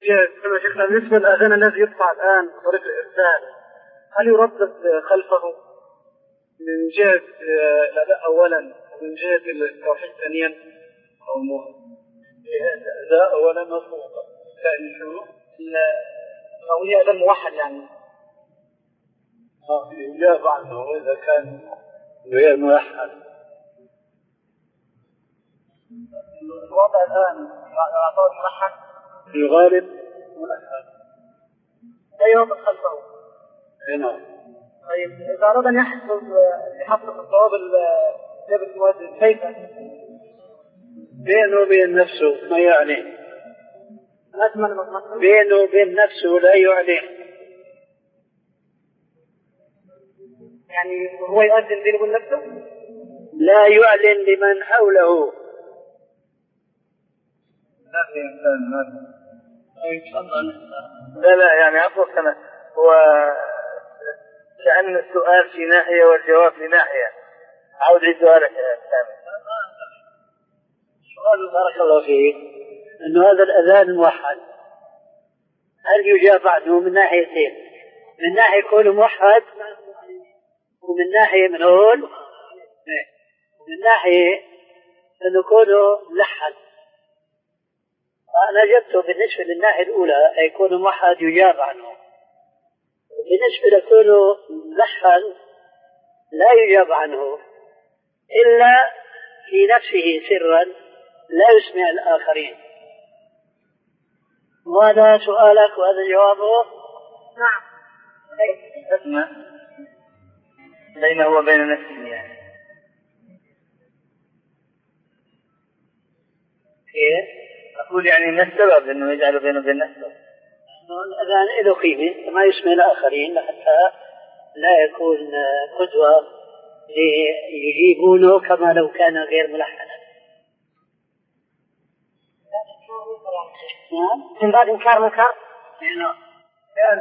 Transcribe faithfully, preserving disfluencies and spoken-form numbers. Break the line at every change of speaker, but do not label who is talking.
كما شيخنا بالنسبة للأذان الذي يرفع الآن بطريق الإرسال، هل يردد خلفه من جهة الأداء أولا ومن جهة التوحيد ثانيا أو مو الأداء أولا مفروض ثاني شو أو هي أذان موحد يعني يجاب عنه إذا كان غير موحد. الوضع الآن يعتبر موحد في الغالب موحد لا يوضع خلفه. نعم. طيب إذا أراد أن يحفظ يحفظ الصواب الجبل المؤذن كيف؟ بينه وبين نفسه ما يعنيه. بينه وبين نفسه لا يعنيه. يعني هو يؤذن بينه وبين نفسه؟ لا يعلن لمن حوله. لا في إنسان ما لا لا يعني أفضل كما هو كأن السؤال في ناحية والجواب في ناحية. عود لي سؤالك يا سامي. سؤال بارك الله فيك أنه هذا الأذان موحد هل يجاب عنه من ناحيتين؟ من ناحية يكون موحد ومن ناحية من هون ومن ناحية أنه يكون ملحن. أنا جبته بالنسبة للناحية الأولى يكون موحد يجاب عنه، بالنسبة لكونه ملحن لا يجاب عنه إلا في نفسه سرا لا يسمع الآخرين. وهذا سؤالك وهذا جوابه. نعم. اسمع بينه وبين نفسه يعني كيف؟ أقول يعني ما السبب إنه يجعل بينه وبين نفسه؟ الأذان له قيمة ما يسمع الآخرين حتى لا يكون قدوة ليجيبونه كما لو كان غير ملحنا. من بعد إنكار منكر.